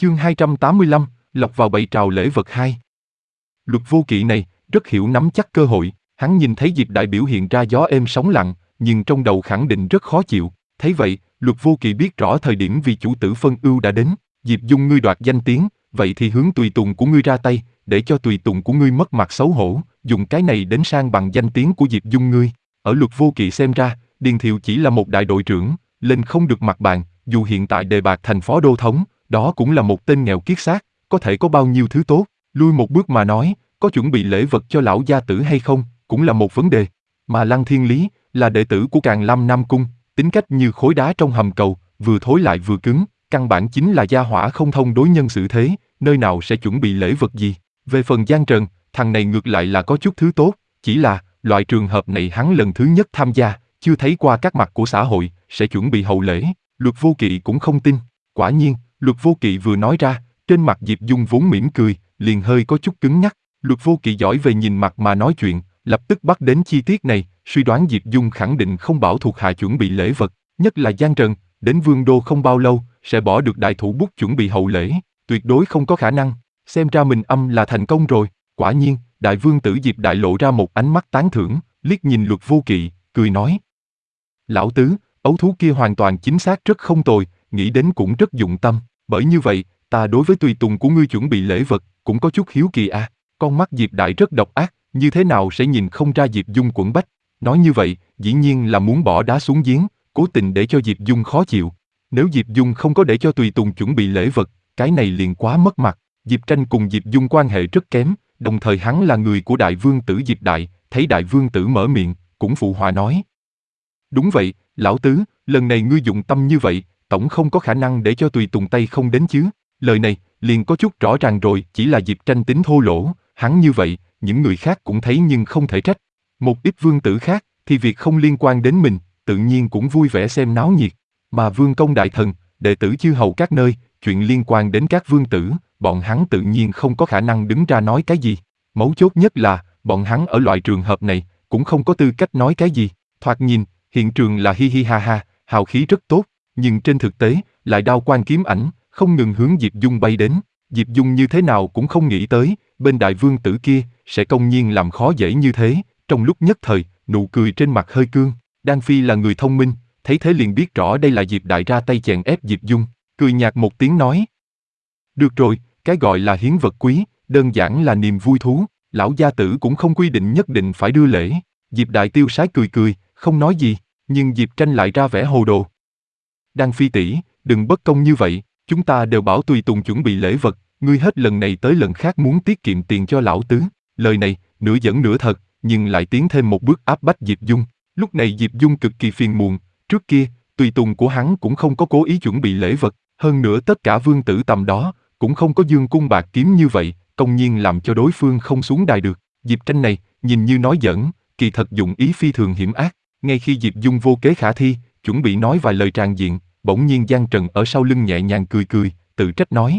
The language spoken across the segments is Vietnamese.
Chương 285, lọc vào bẫy trào lễ vật 2. Luật Vô Kỵ này, rất hiểu nắm chắc cơ hội, hắn nhìn thấy Diệp Đại biểu hiện ra gió êm sóng lặng, nhưng trong đầu khẳng định rất khó chịu. Thấy vậy, Luật Vô Kỵ biết rõ thời điểm vì chủ tử phân ưu đã đến. Diệp Dung ngươi đoạt danh tiếng, vậy thì hướng tùy tùng của ngươi ra tay, để cho tùy tùng của ngươi mất mặt xấu hổ, dùng cái này đến sang bằng danh tiếng của Diệp Dung ngươi. Ở Luật Vô Kỵ xem ra, Điền Thiệu chỉ là một đại đội trưởng, lên không được mặt bàn, dù hiện tại đề bạt thành phó đô thống, đó cũng là một tên nghèo kiết xác, có thể có bao nhiêu thứ tốt. Lui một bước mà nói, có chuẩn bị lễ vật cho lão gia tử hay không, cũng là một vấn đề. Mà Lăng Thiên Lý, là đệ tử của Càn Lam Nam Cung, tính cách như khối đá trong hầm cầu, vừa thối lại vừa cứng, căn bản chính là gia hỏa không thông đối nhân xử thế, nơi nào sẽ chuẩn bị lễ vật gì. Về phần Giang Trần, thằng này ngược lại là có chút thứ tốt, chỉ là, loại trường hợp này hắn lần thứ nhất tham gia, chưa thấy qua các mặt của xã hội, sẽ chuẩn bị hậu lễ. Luật Vô Kỵ cũng không tin. Quả nhiên, Luật Vô Kỵ vừa nói ra, trên mặt Diệp Dung vốn mỉm cười, liền hơi có chút cứng nhắc. Luật Vô Kỵ giỏi về nhìn mặt mà nói chuyện, lập tức bắt đến chi tiết này, suy đoán Diệp Dung khẳng định không bảo thuộc hạ chuẩn bị lễ vật, nhất là Giang Trần, đến Vương Đô không bao lâu, sẽ bỏ được đại thủ bút chuẩn bị hậu lễ, tuyệt đối không có khả năng. Xem ra mình âm là thành công rồi. Quả nhiên, đại vương tử Diệp Đại lộ ra một ánh mắt tán thưởng, liếc nhìn Luật Vô Kỵ, cười nói: Lão tứ, ấu thú kia hoàn toàn chính xác rất không tồi, nghĩ đến cũng rất dụng tâm, bởi như vậy, ta đối với tùy tùng của ngươi chuẩn bị lễ vật, cũng có chút hiếu kỳ à. Con mắt Diệp Đại rất độc ác, như thế nào sẽ nhìn không ra Diệp Dung quẫn bách. Nói như vậy, dĩ nhiên là muốn bỏ đá xuống giếng, cố tình để cho Diệp Dung khó chịu. Nếu Diệp Dung không có để cho tùy tùng chuẩn bị lễ vật, cái này liền quá mất mặt. Diệp Tranh cùng Diệp Dung quan hệ rất kém, đồng thời hắn là người của đại vương tử Diệp Đại, thấy đại vương tử mở miệng, cũng phụ họa nói: Đúng vậy, lão tứ, lần này ngươi dụng tâm như vậy, tổng không có khả năng để cho tùy tùng tay không đến chứ. Lời này, liền có chút rõ ràng rồi, chỉ là Diệp Tranh tính thô lỗ, hắn như vậy, những người khác cũng thấy nhưng không thể trách. Một ít vương tử khác, thì việc không liên quan đến mình, tự nhiên cũng vui vẻ xem náo nhiệt. Mà vương công đại thần, đệ tử chư hầu các nơi, chuyện liên quan đến các vương tử, bọn hắn tự nhiên không có khả năng đứng ra nói cái gì. Mấu chốt nhất là, bọn hắn ở loại trường hợp này, cũng không có tư cách nói cái gì. Thoạt nhìn, hiện trường là hi hi ha ha, hào khí rất tốt, nhưng trên thực tế, lại đao quan kiếm ảnh, không ngừng hướng Diệp Dung bay đến. Diệp Dung như thế nào cũng không nghĩ tới, bên đại vương tử kia, sẽ công nhiên làm khó dễ như thế. Trong lúc nhất thời, nụ cười trên mặt hơi cương. Đan Phi là người thông minh, thấy thế liền biết rõ đây là Diệp Đại ra tay chèn ép Diệp Dung, cười nhạt một tiếng nói: Được rồi, cái gọi là hiến vật quý, đơn giản là niềm vui thú, lão gia tử cũng không quy định nhất định phải đưa lễ. Diệp Đại tiêu sái cười cười, không nói gì, nhưng Diệp Tranh lại ra vẻ hồ đồ. Đan Phi tỷ, đừng bất công như vậy, chúng ta đều bảo tùy tùng chuẩn bị lễ vật, ngươi hết lần này tới lần khác muốn tiết kiệm tiền cho lão tứ. Lời này, nửa giỡn nửa thật, nhưng lại tiến thêm một bước áp bách Diệp Dung. Lúc này Diệp Dung cực kỳ phiền muộn, trước kia, tùy tùng của hắn cũng không có cố ý chuẩn bị lễ vật, hơn nữa tất cả vương tử tầm đó, cũng không có dương cung bạc kiếm như vậy, công nhiên làm cho đối phương không xuống đài được. Diệp Tranh này, nhìn như nói giỡn, kỳ thật dụng ý phi thường hiểm ác. Ngay khi Diệp Dung vô kế khả thi, chuẩn bị nói vài lời tràng diện, bỗng nhiên Giang Trần ở sau lưng nhẹ nhàng cười cười, tự trách nói: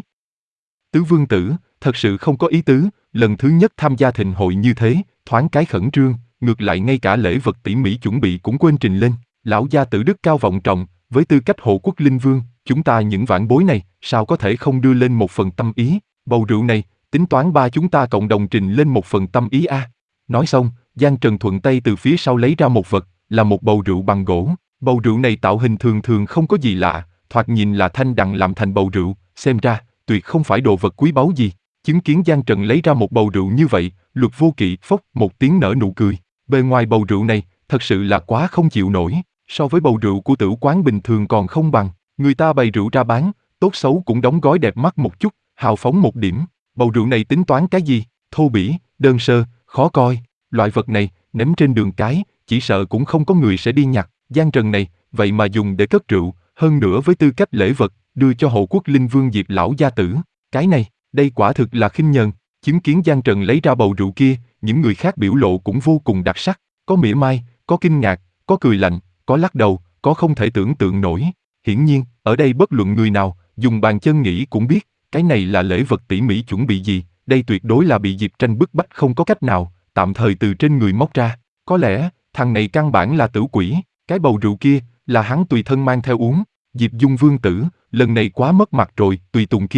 Tứ vương tử, thật sự không có ý tứ, lần thứ nhất tham gia thịnh hội như thế, thoáng cái khẩn trương, ngược lại ngay cả lễ vật tỉ mỉ chuẩn bị cũng quên trình lên. Lão gia tử đức cao vọng trọng, với tư cách hộ quốc linh vương, chúng ta những vãn bối này, sao có thể không đưa lên một phần tâm ý, bầu rượu này, tính toán ba chúng ta cộng đồng trình lên một phần tâm ý a. Nói xong, Giang Trần thuận tay từ phía sau lấy ra một vật, là một bầu rượu bằng gỗ. Bầu rượu này tạo hình thường thường không có gì lạ, thoạt nhìn là thanh đằng làm thành bầu rượu, xem ra, tuyệt không phải đồ vật quý báu gì. Chứng kiến Giang Trần lấy ra một bầu rượu như vậy, Luật Vô Kỵ phốc một tiếng nở nụ cười. Bề ngoài bầu rượu này, thật sự là quá không chịu nổi, so với bầu rượu của tử quán bình thường còn không bằng. Người ta bày rượu ra bán, tốt xấu cũng đóng gói đẹp mắt một chút, hào phóng một điểm. Bầu rượu này tính toán cái gì? Thô bỉ, đơn sơ, khó coi. Loại vật này, ném trên đường cái, chỉ sợ cũng không có người sẽ đi nhặt. Giang Trần này, vậy mà dùng để cất rượu, hơn nữa với tư cách lễ vật, đưa cho hộ quốc linh vương Diệp lão gia tử. Cái này, đây quả thực là khinh nhờn. Chứng kiến Giang Trần lấy ra bầu rượu kia, những người khác biểu lộ cũng vô cùng đặc sắc, có mỉa mai, có kinh ngạc, có cười lạnh, có lắc đầu, có không thể tưởng tượng nổi. Hiển nhiên, ở đây bất luận người nào, dùng bàn chân nghĩ cũng biết, cái này là lễ vật tỉ mỉ chuẩn bị gì, đây tuyệt đối là bị Diệp Tranh bức bách không có cách nào, tạm thời từ trên người móc ra. Có lẽ, thằng này căn bản là tử quỷ, cái bầu rượu kia, là hắn tùy thân mang theo uống. Diệp Dung vương tử, lần này quá mất mặt rồi, tùy tùng kia,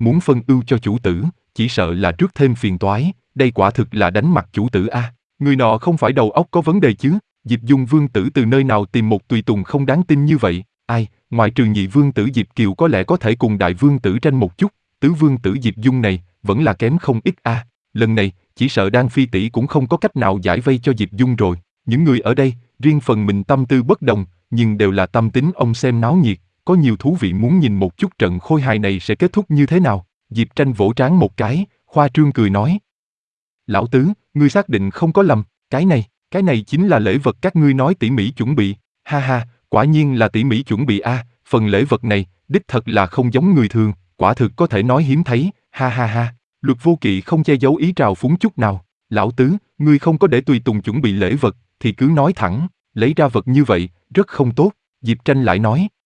muốn phân ưu cho chủ tử, chỉ sợ là rước thêm phiền toái, đây quả thực là đánh mặt chủ tử a. Người nọ không phải đầu óc có vấn đề chứ, Diệp Dung vương tử từ nơi nào tìm một tùy tùng không đáng tin như vậy, ai, ngoại trừ nhị vương tử Diệp Kiều có lẽ có thể cùng đại vương tử tranh một chút, tứ vương tử Diệp Dung này, vẫn là kém không ít a. Lần này, chỉ sợ Đan Phi tỷ cũng không có cách nào giải vây cho Diệp Dung rồi. Những người ở đây, riêng phần mình tâm tư bất đồng, nhưng đều là tâm tính ông xem náo nhiệt, có nhiều thú vị muốn nhìn một chút trận khôi hài này sẽ kết thúc như thế nào. Diệp Tranh vỗ trán một cái, khoa trương cười nói. Lão tứ, ngươi xác định không có lầm, cái này chính là lễ vật các ngươi nói tỉ mỉ chuẩn bị, ha ha, quả nhiên là tỉ mỉ chuẩn bị a, phần lễ vật này, đích thật là không giống người thường, quả thực có thể nói hiếm thấy, ha ha ha. Luật Vô Kỵ không che giấu ý trào phúng chút nào, lão tứ, ngươi không có để tùy tùng chuẩn bị lễ vật, thì cứ nói thẳng, lấy ra vật như vậy, rất không tốt, Diệp Tranh lại nói.